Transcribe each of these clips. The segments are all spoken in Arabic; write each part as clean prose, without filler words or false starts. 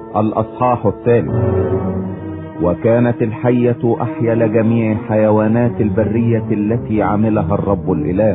الأصحاح 3. وكانت الحية أحيل جميع حيوانات البرية التي عملها الرب الإله.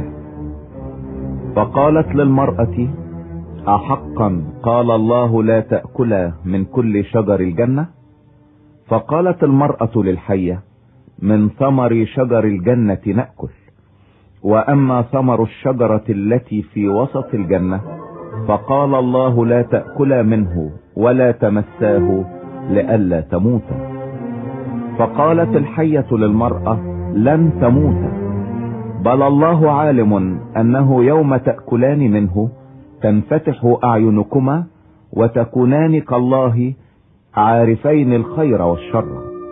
فقالت للمرأة: أحقا قال الله لا تأكلا من كل شجر الجنة؟ فقالت المرأة للحية: من ثمر شجر الجنة نأكل، وأما ثمر الشجرة التي في وسط الجنة فقال الله لا تأكلا منه ولا تمساه لئلا تموتا. فقالت الحية للمرأة: لن تموتا، بل الله عالم أنه يوم تأكلان منه تنفتح أعينكما وتكونان كالله عارفين الخير والشر.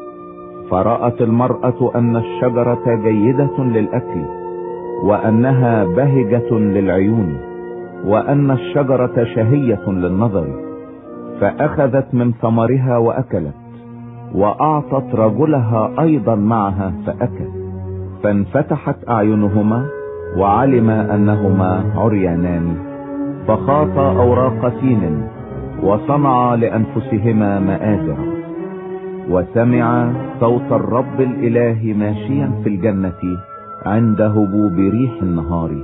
فرأت المرأة أن الشجرة جيدة للأكل، وأنها بهجة للعيون، وأن الشجرة شهية للنظر، فأخذت من ثمرها وأكلت، وأعطت رجلها أيضا معها فأكل، فانفتحت أعينهما وعلما أنهما عريانان، فخاطا أوراق تين وصنعا لأنفسهما مآزر. وسمع صوت الرب الإله ماشيا في الجنة عند هبوب ريح النهار،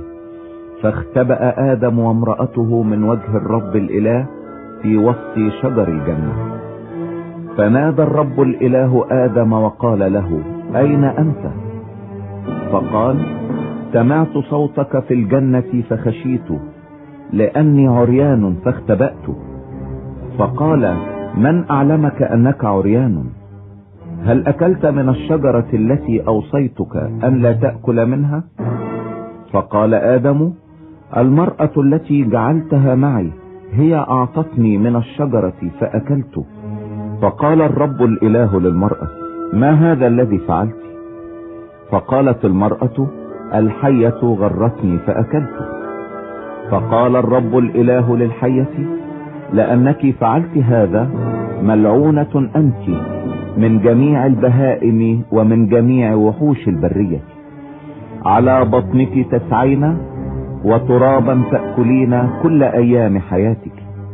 فاختبأ آدم وامرأته من وجه الرب الإله في وسط شجر الجنة. فنادى الرب الإله آدم وقال له: أين أنت؟ فقال: سمعت صوتك في الجنة فخشيت، لأني عريان فاختبأت. فقال: من أعلمك أنك عريان؟ هل أكلت من الشجرة التي أوصيتك أن لا تأكل منها؟ فقال آدم: المرأة التي جعلتها معي هي أعطتني من الشجرة فأكلت. فقال الرب الإله للمرأة: ما هذا الذي فعلت؟ فقالت المرأة: الحية غرتني فأكلت. فقال الرب الإله للحية: لأنك فعلت هذا ملعونة أنت من جميع البهائم ومن جميع وحوش البرية، على بطنك تسعين وترابا تأكلين كل أيام حياتك.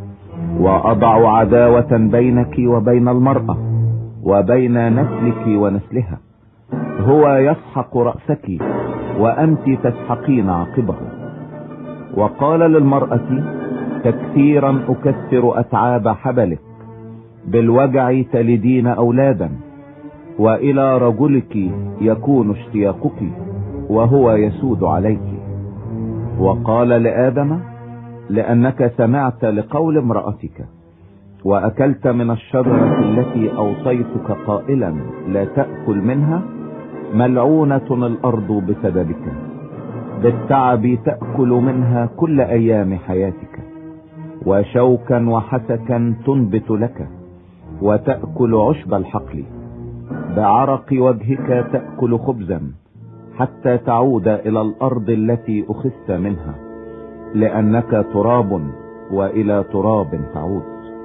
وأضع عداوة بينك وبين المرأة وبين نسلك ونسلها، هو يسحق رأسك وأنت تسحقين عقبه. وقال للمرأة: تكثيرا أكثر أتعاب حبلك، بالوجع تلدين أولادا، وإلى رجلك يكون اشتياقك وهو يسود عليك. وقال لآدم: لأنك سمعت لقول امرأتك وأكلت من الشجرة التي أوصيتك قائلا لا تأكل منها، ملعونة الأرض بسببك، بالتعب تأكل منها كل أيام حياتك، وشوكا وحسكا تنبت لك، وتأكل عشب الحقل، بعرق وجهك تأكل خبزا، حتى تعود إلى الأرض التي أخذت منها، لأنك تراب وإلى تراب تعود.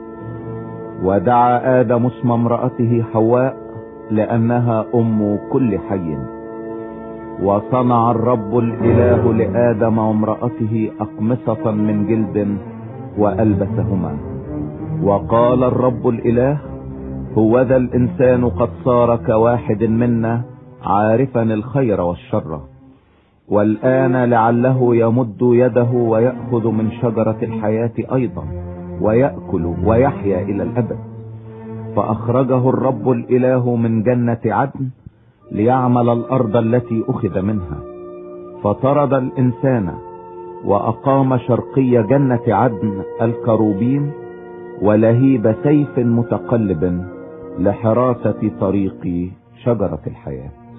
ودعا آدم اسم امرأته حواء، لأنها أم كل حي. وصنع الرب الإله لآدم وامرأته أقمصة من جلد وألبسهما. وقال الرب الإله: هوذا الإنسان قد صار كواحد منا، عارفا الخير والشر. والآن لعله يمد يده ويأخذ من شجرة الحياة أيضا ويأكل ويحيا إلى الأبد. فأخرجه الرب الإله من جنة عدن ليعمل الأرض التي أخذ منها، فطرد الإنسان وأقام شرقي جنة عدن الكروبيم ولهيب سيف متقلب لحراسة طريق شجرة الحياة.